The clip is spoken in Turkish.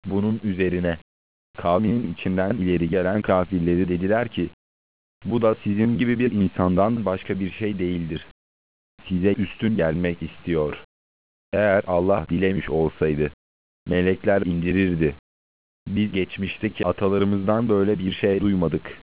Bunun üzerine kavminin içinden ileri gelen kafirleri dediler ki, bu da sizin gibi bir insandan başka bir şey değildir. Size üstün gelmek istiyor. Eğer Allah dilemiş olsaydı, melekler indirirdi. Biz geçmişteki atalarımızdan böyle bir şey duymadık.